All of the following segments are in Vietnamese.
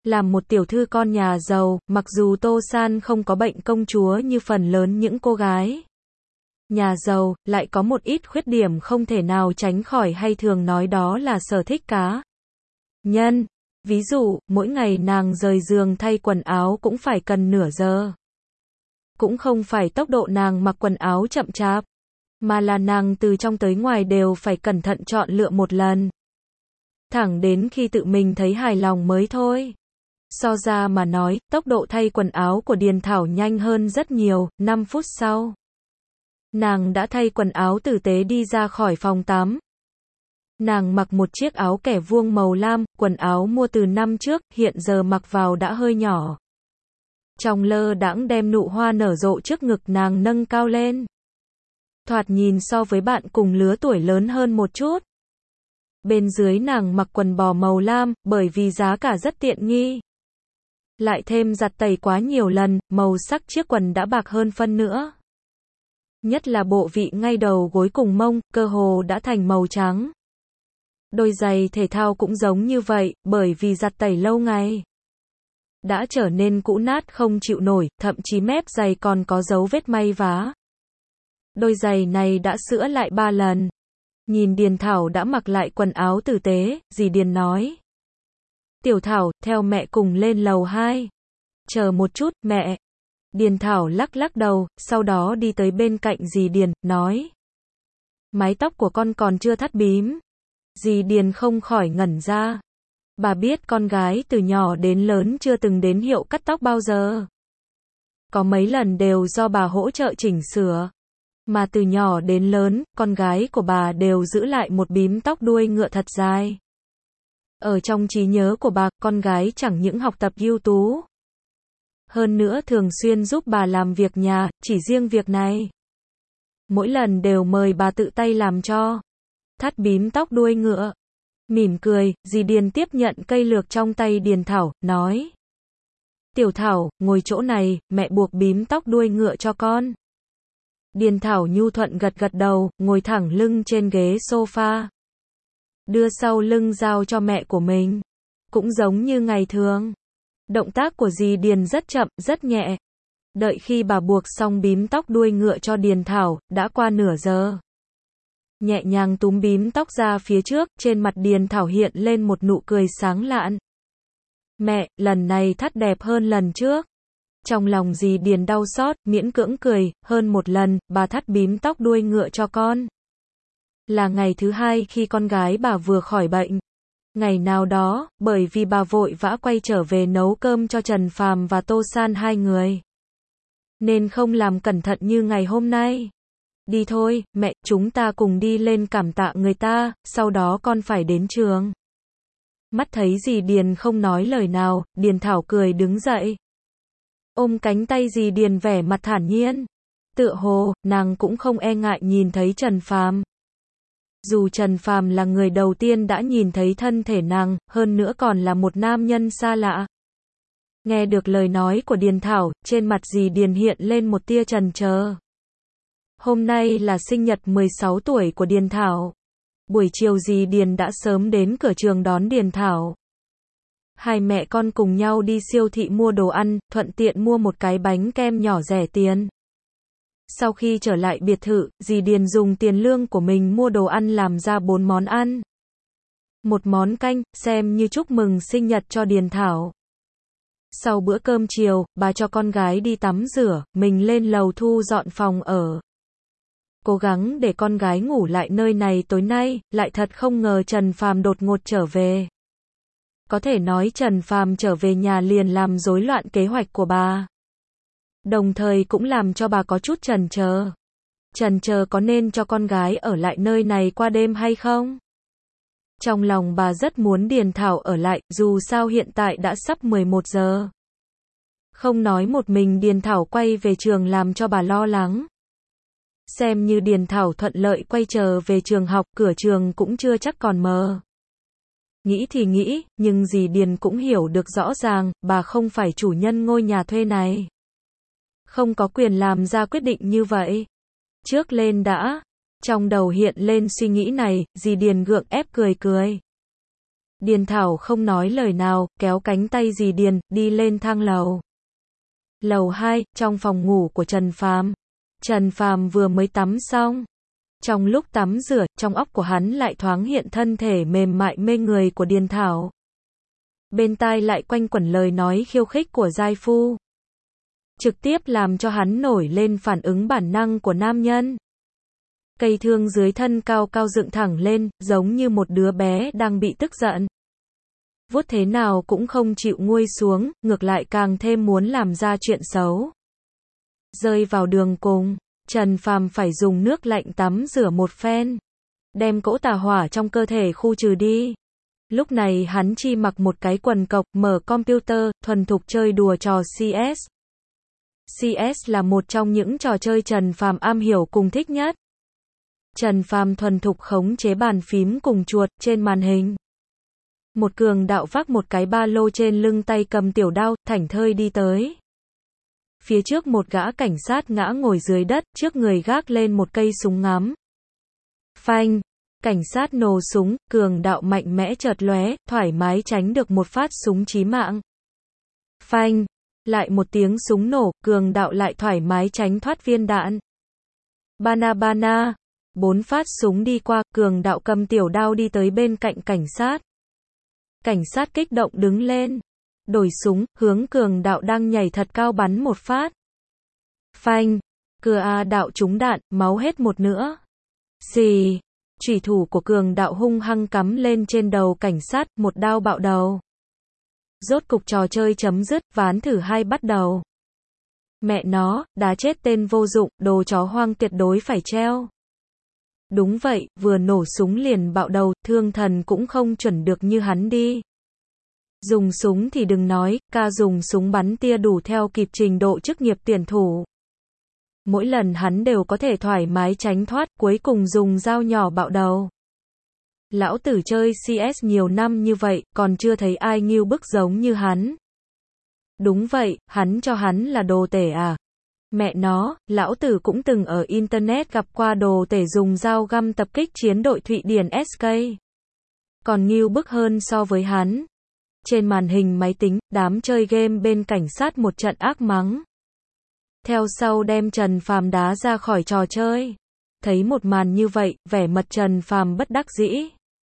Làm một tiểu thư con nhà giàu, mặc dù Tô San không có bệnh công chúa như phần lớn những cô gái nhà giàu, lại có một ít khuyết điểm không thể nào tránh khỏi hay thường nói đó là sở thích cá nhân. Ví dụ, mỗi ngày nàng rời giường thay quần áo cũng phải cần nửa giờ. Cũng không phải tốc độ nàng mặc quần áo chậm chạp, mà là nàng từ trong tới ngoài đều phải cẩn thận chọn lựa một lần. Thẳng đến khi tự mình thấy hài lòng mới thôi. So ra mà nói, tốc độ thay quần áo của Điền Thảo nhanh hơn rất nhiều, 5 phút sau. Nàng đã thay quần áo tử tế đi ra khỏi phòng tắm. Nàng mặc một chiếc áo kẻ vuông màu lam, quần áo mua từ năm trước, hiện giờ mặc vào đã hơi nhỏ. Trong lơ đãng đem nụ hoa nở rộ trước ngực nàng nâng cao lên. Thoạt nhìn so với bạn cùng lứa tuổi lớn hơn một chút. Bên dưới nàng mặc quần bò màu lam, bởi vì giá cả rất tiện nghi. Lại thêm giặt tẩy quá nhiều lần, màu sắc chiếc quần đã bạc hơn phân nữa. Nhất là bộ vị ngay đầu gối cùng mông, cơ hồ đã thành màu trắng. Đôi giày thể thao cũng giống như vậy, bởi vì giặt tẩy lâu ngày. Đã trở nên cũ nát không chịu nổi, thậm chí mép giày còn có dấu vết may vá. Đôi giày này đã sữa lại 3 lần. Nhìn Điền Thảo đã mặc lại quần áo tử tế, dì Điền nói. Tiểu Thảo, theo mẹ cùng lên lầu 2. Chờ một chút, mẹ. Điền Thảo lắc lắc đầu, sau đó đi tới bên cạnh dì Điền, nói. Mái tóc của con còn chưa thắt bím. Dì Điền không khỏi ngẩn ra. Bà biết con gái từ nhỏ đến lớn chưa từng đến hiệu cắt tóc bao giờ. Có mấy lần đều do bà hỗ trợ chỉnh sửa. Mà từ nhỏ đến lớn, con gái của bà đều giữ lại một bím tóc đuôi ngựa thật dài. Ở trong trí nhớ của bà, con gái chẳng những học tập ưu tú. Hơn nữa thường xuyên giúp bà làm việc nhà, chỉ riêng việc này. Mỗi lần đều mời bà tự tay làm cho. Thắt bím tóc đuôi ngựa. Mỉm cười, dì Điền tiếp nhận cây lược trong tay Điền Thảo, nói. Tiểu Thảo, ngồi chỗ này, mẹ buộc bím tóc đuôi ngựa cho con. Điền Thảo nhu thuận gật gật đầu, ngồi thẳng lưng trên ghế sofa. Đưa sau lưng giao cho mẹ của mình. Cũng giống như ngày thường. Động tác của dì Điền rất chậm, rất nhẹ. Đợi khi bà buộc xong bím tóc đuôi ngựa cho Điền Thảo, đã qua nửa giờ. Nhẹ nhàng túm bím tóc ra phía trước, trên mặt Điền Thảo hiện lên một nụ cười sáng lạn. Mẹ, lần này thắt đẹp hơn lần trước. Trong lòng dì Điền đau xót, miễn cưỡng cười, hơn một lần, bà thắt bím tóc đuôi ngựa cho con. Là ngày thứ 2 khi con gái bà vừa khỏi bệnh. Ngày nào đó, bởi vì bà vội vã quay trở về nấu cơm cho Trần Phàm và Tô San hai người. Nên không làm cẩn thận như ngày hôm nay. Đi thôi, mẹ, chúng ta cùng đi lên cảm tạ người ta, sau đó con phải đến trường. Mắt thấy dì Điền không nói lời nào, Điền Thảo cười đứng dậy. Ôm cánh tay dì Điền vẻ mặt thản nhiên. Tựa hồ, nàng cũng không e ngại nhìn thấy Trần Phàm. Dù Trần Phàm là người đầu tiên đã nhìn thấy thân thể nàng, hơn nữa còn là một nam nhân xa lạ. Nghe được lời nói của Điền Thảo, trên mặt dì Điền hiện lên một tia chần chờ. Hôm nay là sinh nhật 16 tuổi của Điền Thảo. Buổi chiều dì Điền đã sớm đến cửa trường đón Điền Thảo. Hai mẹ con cùng nhau đi siêu thị mua đồ ăn, thuận tiện mua một cái bánh kem nhỏ rẻ tiền. Sau khi trở lại biệt thự, dì Điền dùng tiền lương của mình mua đồ ăn làm ra 4 món ăn. Một món canh, xem như chúc mừng sinh nhật cho Điền Thảo. Sau bữa cơm chiều, bà cho con gái đi tắm rửa, mình lên lầu thu dọn phòng ở. Cố gắng để con gái ngủ lại nơi này tối nay, lại thật không ngờ Trần Phàm đột ngột trở về. Có thể nói Trần Phàm trở về nhà liền làm rối loạn kế hoạch của bà. Đồng thời cũng làm cho bà có chút chần chờ. Chần chờ có nên cho con gái ở lại nơi này qua đêm hay không? Trong lòng bà rất muốn Điền Thảo ở lại, dù sao hiện tại đã sắp 11 giờ. Không nói một mình Điền Thảo quay về trường làm cho bà lo lắng. Xem như Điền Thảo thuận lợi quay trở về trường học, cửa trường cũng chưa chắc còn mờ. Nghĩ thì nghĩ, nhưng dì Điền cũng hiểu được rõ ràng, bà không phải chủ nhân ngôi nhà thuê này. Không có quyền làm ra quyết định như vậy. Trước lên đã. Trong đầu hiện lên suy nghĩ này, dì Điền gượng ép cười cười. Điền Thảo không nói lời nào, kéo cánh tay dì Điền, đi lên thang lầu. Lầu 2, trong phòng ngủ của Trần Phàm. Trần Phàm vừa mới tắm xong. Trong lúc tắm rửa, trong óc của hắn lại thoáng hiện thân thể mềm mại mê người của Điền Thảo. Bên tai lại quanh quẩn lời nói khiêu khích của giai phu. Trực tiếp làm cho hắn nổi lên phản ứng bản năng của nam nhân. Cây thương dưới thân cao cao dựng thẳng lên, giống như một đứa bé đang bị tức giận. Vuốt thế nào cũng không chịu nguôi xuống, ngược lại càng thêm muốn làm ra chuyện xấu. Rơi vào đường cùng, Trần Phàm phải dùng nước lạnh tắm rửa một phen, đem cỗ tà hỏa trong cơ thể khu trừ đi. Lúc này hắn chỉ mặc một cái quần cộc, mở computer, thuần thục chơi đùa trò CS. CS là một trong những trò chơi Trần Phàm am hiểu cùng thích nhất. Trần Phàm thuần thục khống chế bàn phím cùng chuột trên màn hình. Một cường đạo vác một cái ba lô trên lưng, tay cầm tiểu đao, thảnh thơi đi tới. Phía trước một gã cảnh sát ngã ngồi dưới đất, trước người gác lên một cây súng ngắm. Phanh, cảnh sát nổ súng, cường đạo mạnh mẽ chợt lóe, thoải mái tránh được một phát súng chí mạng. Phanh, lại một tiếng súng nổ, cường đạo lại thoải mái tránh thoát viên đạn. Bana bana, 4 phát súng đi qua, cường đạo cầm tiểu đao đi tới bên cạnh cảnh sát. Cảnh sát kích động đứng lên, đổi súng, hướng cường đạo đang nhảy thật cao bắn một phát. Phanh, đạo trúng đạn, máu hết một nửa. Xì, chủy thủ của cường đạo hung hăng cắm lên trên đầu cảnh sát, một đao bạo đầu. Rốt cục trò chơi chấm dứt, ván thử 2 bắt đầu. Mẹ nó, đá chết tên vô dụng, đồ chó hoang tuyệt đối phải treo. Đúng vậy, vừa nổ súng liền bạo đầu, thương thần cũng không chuẩn được như hắn đi. Dùng súng thì đừng nói, ca dùng súng bắn tia đủ theo kịp trình độ chức nghiệp tuyển thủ. Mỗi lần hắn đều có thể thoải mái tránh thoát, cuối cùng dùng dao nhỏ bạo đầu. Lão tử chơi CS nhiều năm như vậy, còn chưa thấy ai ngưu bức giống như hắn. Đúng vậy, hắn cho hắn là đồ tể à? Mẹ nó, lão tử cũng từng ở Internet gặp qua đồ tể dùng dao găm tập kích chiến đội Thụy Điển SK. Còn ngưu bức hơn so với hắn. Trên màn hình máy tính, đám chơi game bên cảnh sát một trận ác mắng. Theo sau đem Trần Phàm đá ra khỏi trò chơi. Thấy một màn như vậy, vẻ mặt Trần Phàm bất đắc dĩ.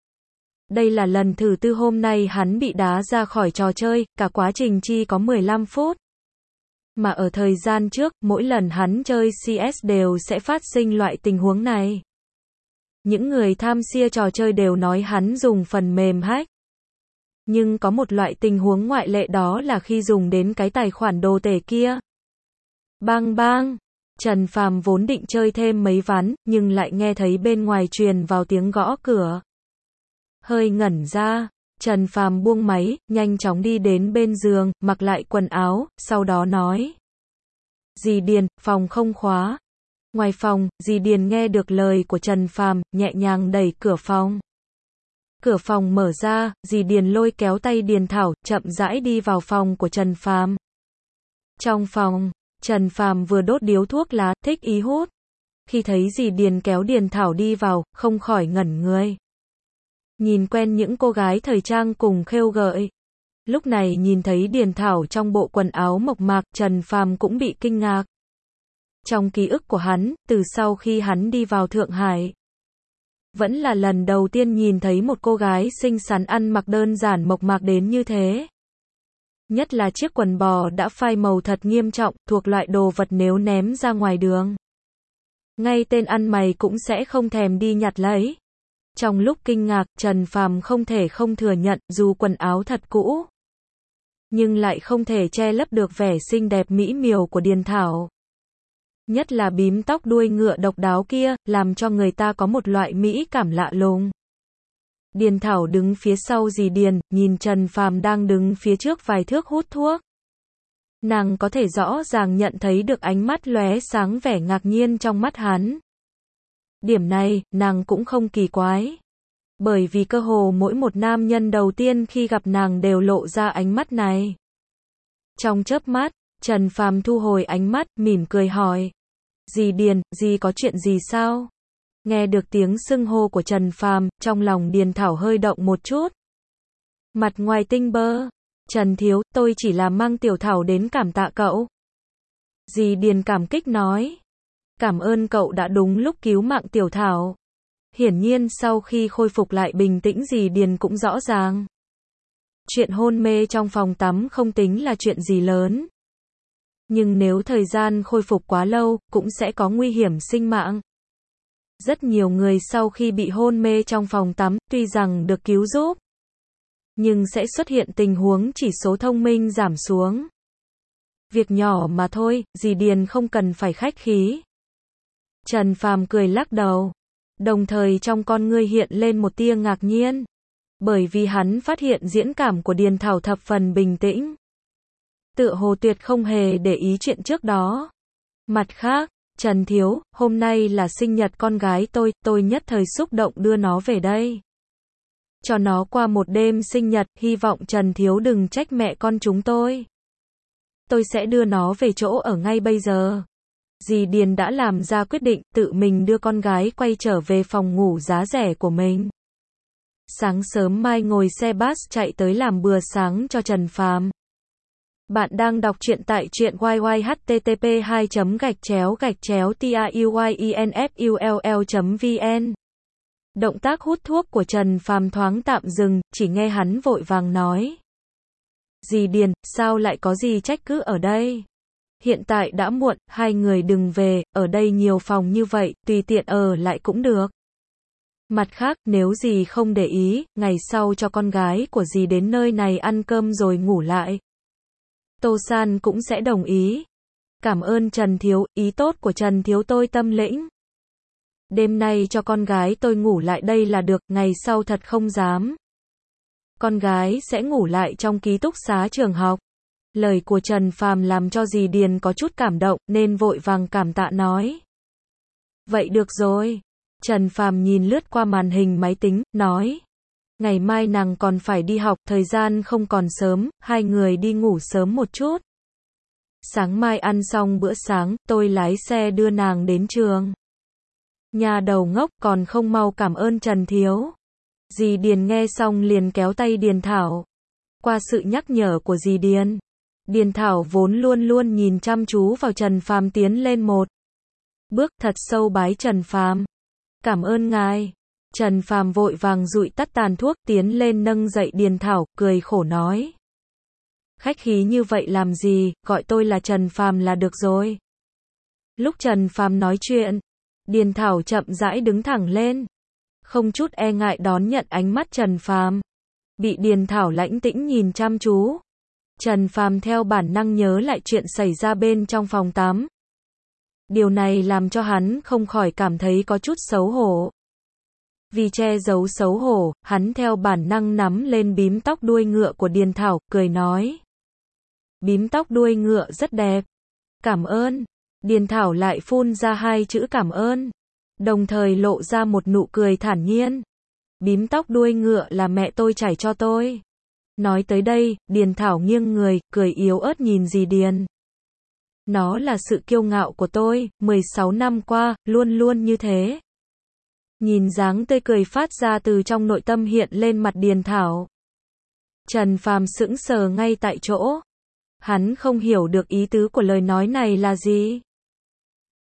Đây là lần thứ 4 hôm nay hắn bị đá ra khỏi trò chơi, cả quá trình chi có 15 phút. Mà ở thời gian trước, mỗi lần hắn chơi CS đều sẽ phát sinh loại tình huống này. Những người tham gia trò chơi đều nói hắn dùng phần mềm hack. Nhưng có một loại tình huống ngoại lệ, đó là khi dùng đến cái tài khoản đồ tể kia. Bang bang, Trần Phàm vốn định chơi thêm mấy ván, nhưng lại nghe thấy bên ngoài truyền vào tiếng gõ cửa. Hơi ngẩn ra, Trần Phàm buông máy, nhanh chóng đi đến bên giường, mặc lại quần áo, sau đó nói. Dì Điền, phòng không khóa. Ngoài phòng, dì Điền nghe được lời của Trần Phàm, nhẹ nhàng đẩy cửa phòng. Cửa phòng mở ra, dì Điền lôi kéo tay Điền Thảo, chậm rãi đi vào phòng của Trần Phàm. Trong phòng, Trần Phàm vừa đốt điếu thuốc lá, thích ý hút. Khi thấy dì Điền kéo Điền Thảo đi vào, không khỏi ngẩn người. Nhìn quen những cô gái thời trang cùng khêu gợi. Lúc này nhìn thấy Điền Thảo trong bộ quần áo mộc mạc, Trần Phàm cũng bị kinh ngạc. Trong ký ức của hắn, từ sau khi hắn đi vào Thượng Hải, vẫn là lần đầu tiên nhìn thấy một cô gái xinh xắn ăn mặc đơn giản mộc mạc đến như thế. Nhất là chiếc quần bò đã phai màu thật nghiêm trọng, thuộc loại đồ vật nếu ném ra ngoài đường, ngay tên ăn mày cũng sẽ không thèm đi nhặt lấy. Trong lúc kinh ngạc, Trần Phàm không thể không thừa nhận, dù quần áo thật cũ, nhưng lại không thể che lấp được vẻ xinh đẹp mỹ miều của Điền Thảo. Nhất là bím tóc đuôi ngựa độc đáo kia, làm cho người ta có một loại mỹ cảm lạ lùng. Điền Thảo đứng phía sau dì Điền, nhìn Trần Phàm đang đứng phía trước vài thước hút thuốc. Nàng có thể rõ ràng nhận thấy được ánh mắt lóe sáng vẻ ngạc nhiên trong mắt hắn. Điểm này, nàng cũng không kỳ quái. Bởi vì cơ hồ mỗi một nam nhân đầu tiên khi gặp nàng đều lộ ra ánh mắt này. Trong chớp mắt, Trần Phàm thu hồi ánh mắt, mỉm cười hỏi. Dì Điền, dì có chuyện gì sao? Nghe được tiếng xưng hô của Trần Phàm, trong lòng Điền Thảo hơi động một chút. Mặt ngoài tinh bơ. Trần thiếu, tôi chỉ là mang Tiểu Thảo đến cảm tạ cậu. Dì Điền cảm kích nói. Cảm ơn cậu đã đúng lúc cứu mạng Tiểu Thảo. Hiển nhiên sau khi khôi phục lại bình tĩnh dì Điền cũng rõ ràng. Chuyện hôn mê trong phòng tắm không tính là chuyện gì lớn. Nhưng nếu thời gian khôi phục quá lâu, cũng sẽ có nguy hiểm sinh mạng. Rất nhiều người sau khi bị hôn mê trong phòng tắm, tuy rằng được cứu giúp, nhưng sẽ xuất hiện tình huống chỉ số thông minh giảm xuống. Việc nhỏ mà thôi, dì Điền không cần phải khách khí. Trần Phàm cười lắc đầu. Đồng thời trong con ngươi hiện lên một tia ngạc nhiên. Bởi vì hắn phát hiện diễn cảm của Điền Thảo thập phần bình tĩnh. Tựa hồ tuyệt không hề để ý chuyện trước đó. Mặt khác, Trần thiếu, hôm nay là sinh nhật con gái tôi nhất thời xúc động đưa nó về đây. Cho nó qua một đêm sinh nhật, hy vọng Trần thiếu đừng trách mẹ con chúng tôi. Tôi sẽ đưa nó về chỗ ở ngay bây giờ. Dì Điền đã làm ra quyết định, tự mình đưa con gái quay trở về phòng ngủ giá rẻ của mình. Sáng sớm mai ngồi xe bus chạy tới làm bữa sáng cho Trần Phàm. Bạn đang đọc truyện tại truyện YY http://tauyenfull.vn. Động tác hút thuốc của Trần Phàm thoáng tạm dừng, chỉ nghe hắn vội vàng nói. Dì Điền, sao lại có gì trách cứ ở đây? Hiện tại đã muộn, hai người đừng về, ở đây nhiều phòng như vậy, tùy tiện ở lại cũng được. Mặt khác, nếu dì không để ý, ngày sau cho con gái của dì đến nơi này ăn cơm rồi ngủ lại. Tô San cũng sẽ đồng ý. Cảm ơn Trần thiếu, ý tốt của Trần thiếu tôi tâm lĩnh. Đêm nay cho con gái tôi ngủ lại đây là được, ngày sau thật không dám. Con gái sẽ ngủ lại trong ký túc xá trường học. Lời của Trần Phàm làm cho dì Điền có chút cảm động, nên vội vàng cảm tạ nói. Vậy được rồi. Trần Phàm nhìn lướt qua màn hình máy tính, nói. Ngày mai nàng còn phải đi học, thời gian không còn sớm, hai người đi ngủ sớm một chút. Sáng mai ăn xong bữa sáng, tôi lái xe đưa nàng đến trường. Nhà đầu ngốc còn không mau cảm ơn Trần thiếu. Dì Điền nghe xong liền kéo tay Điền Thảo. Qua sự nhắc nhở của dì Điền, Điền Thảo vốn luôn luôn nhìn chăm chú vào Trần Phàm tiến lên một bước thật sâu bái Trần Phàm. Cảm ơn ngài. Trần Phàm vội vàng dụi tắt tàn thuốc tiến lên nâng dậy Điền Thảo, cười khổ nói. Khách khí như vậy làm gì, gọi tôi là Trần Phàm là được rồi. Lúc Trần Phàm nói chuyện, Điền Thảo chậm rãi đứng thẳng lên. Không chút e ngại đón nhận ánh mắt Trần Phàm. Bị Điền Thảo lãnh tĩnh nhìn chăm chú. Trần Phàm theo bản năng nhớ lại chuyện xảy ra bên trong phòng tắm. Điều này làm cho hắn không khỏi cảm thấy có chút xấu hổ. Vì che giấu xấu hổ, hắn theo bản năng nắm lên bím tóc đuôi ngựa của Điền Thảo, cười nói. Bím tóc đuôi ngựa rất đẹp. Cảm ơn. Điền Thảo lại phun ra hai chữ cảm ơn. Đồng thời lộ ra một nụ cười thản nhiên. Bím tóc đuôi ngựa là mẹ tôi chải cho tôi. Nói tới đây, Điền Thảo nghiêng người, cười yếu ớt nhìn dì Điền. Nó là sự kiêu ngạo của tôi, 16 năm qua, luôn luôn như thế. Nhìn dáng tươi cười phát ra từ trong nội tâm hiện lên mặt Điền Thảo. Trần Phàm sững sờ ngay tại chỗ. Hắn không hiểu được ý tứ của lời nói này là gì.